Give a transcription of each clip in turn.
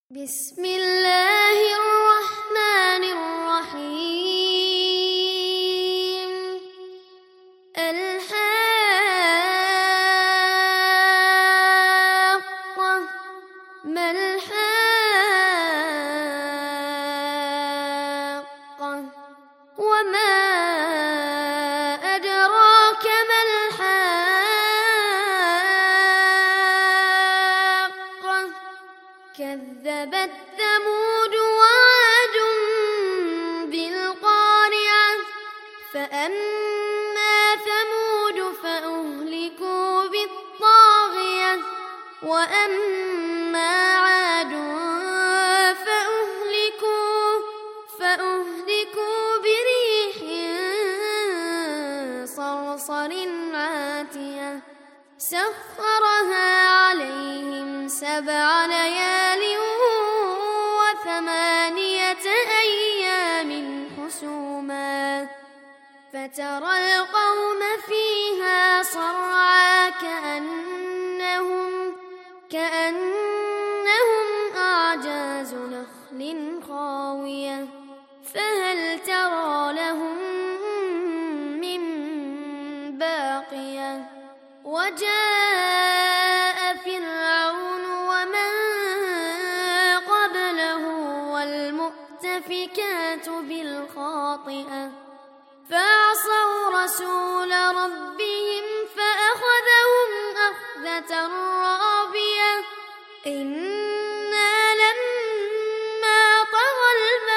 بسم الله الرحمن الرحيم. الحاقة ما الحاقة وما أدراك ما الحاقة كذبت ثمود وعاد بالقارعة فأما ثمود فأهلكوا بالطاغية وأما عاد فأهلكوا بريح صرصر عاتية سخرها عليهم 7 ليال و8 أيام حسوما فترى القوم فيها صرعى كأنهم أعجاز نخل خاوية فهل ترى لهم من باقية وجاء فرعون ومن قبله والمؤتفكات بالخاطئة فعصوا رسول ربهم فأخذهم أخذة رابية إنا لما طغى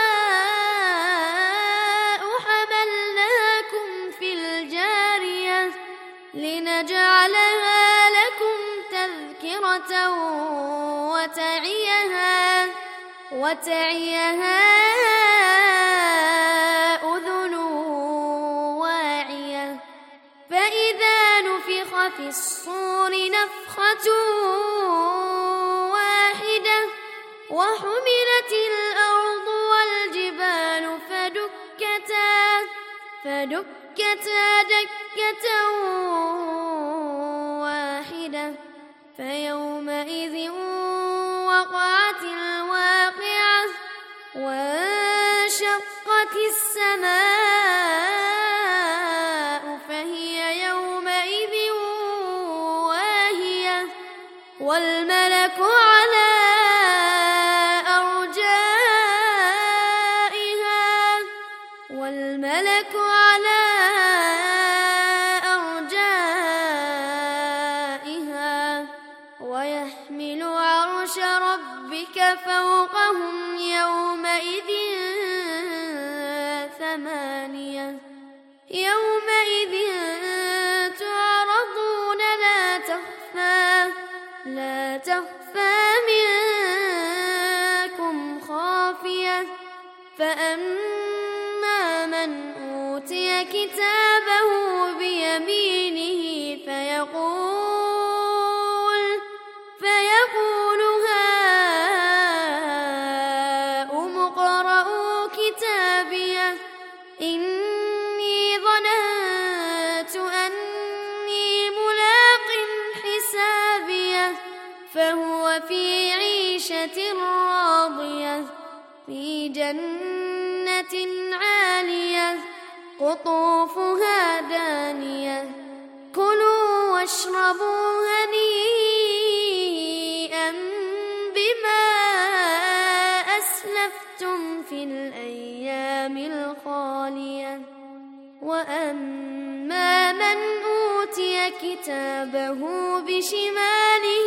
الماء حملناكم في الجارية لنجعلها لكم تذكرة وتعيها أذن واعية فإذا نفخ في الصور نفخة واحدة وحملت الأرض والجبال فدكتا دكة واحدة فيومئذ وقعت الواقعة وانشقت السماء فهي يومئذ واهية والملك على أرجائها ويحمل عرش ربك فوقهم يومئذ 8 يومئذ تعرضون لا تخفى منكم خافية فأما من أوتي كتابه بيمينه فيقول هاؤم اقرءوا كتابيه إني ظننت أني ملاق حسابيه فهو في عيشة راضية في جنة عالية قطوفها دانية كلوا واشربوا هنيئا بما أسلفتم في الأيام الخالية وأما من أوتي كتابه بشماله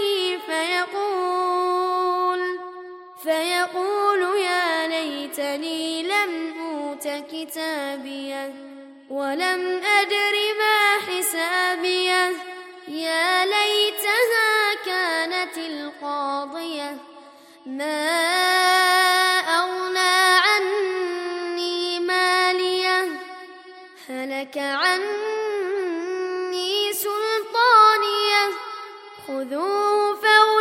فيقول يا ليتني لم أوت كتابيه ولم أدر ما حسابيه يا ليتها كانت القاضية ما أغنى عني ماليه هلك عني سلطانيه خذوه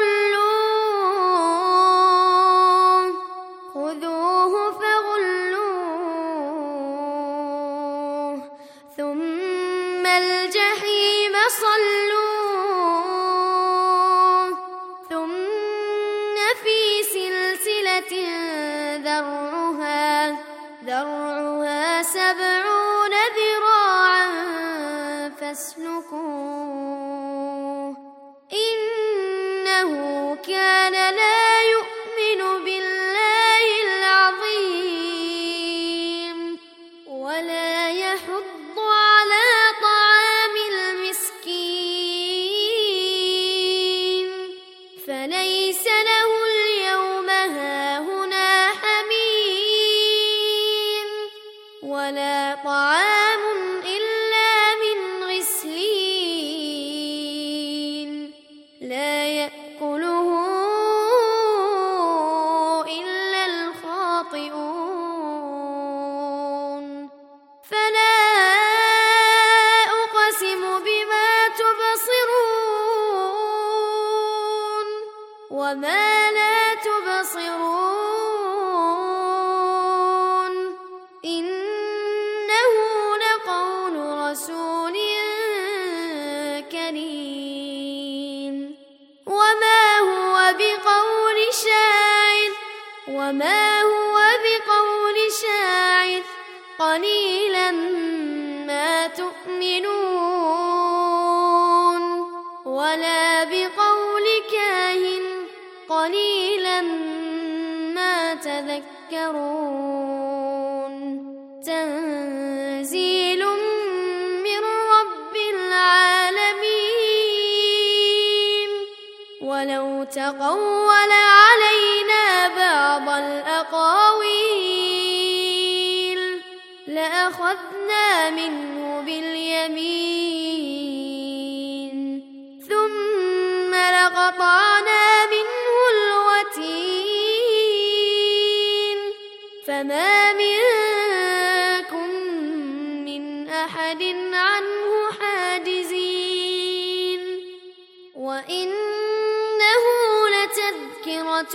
فغلوه ثم الجحيم صلوه ثم في سلسلة سلسلة ذرعها 70 ذراعا فاسلكوه إنه كان لا يؤمن بالله العظيم ولا يحض على طعام المسكين فليس له اليوم هاهنا حميم ولا طعام إلا من غسلين لا يأكله إلا الخاطئون فلا أقسم بما تبصرون وما لا تبصرون إنه لقول رسول كريم وما هو بقول شاعر قليلا ما تؤمنون ولا بقول كاهن قليلا ما تذكرون تنزيل من رب العالمين ولو تقول علينا بعض الأقاويل لأخذنا منه باليمين ثم لقطعنا منه الوتين فما منكم من أحد عنه حاجزين وإنه لتذكرة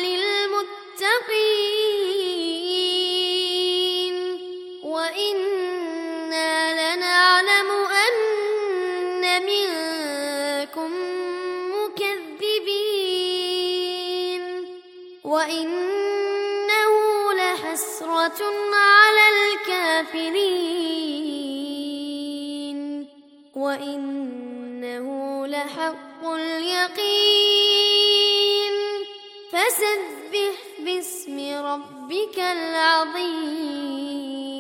للمتقين وإنا لنعلم أن منكم مكذبين وإنه لحسرة على الكافرين وإنه لحق اليقين فسبح باسم ربك العظيم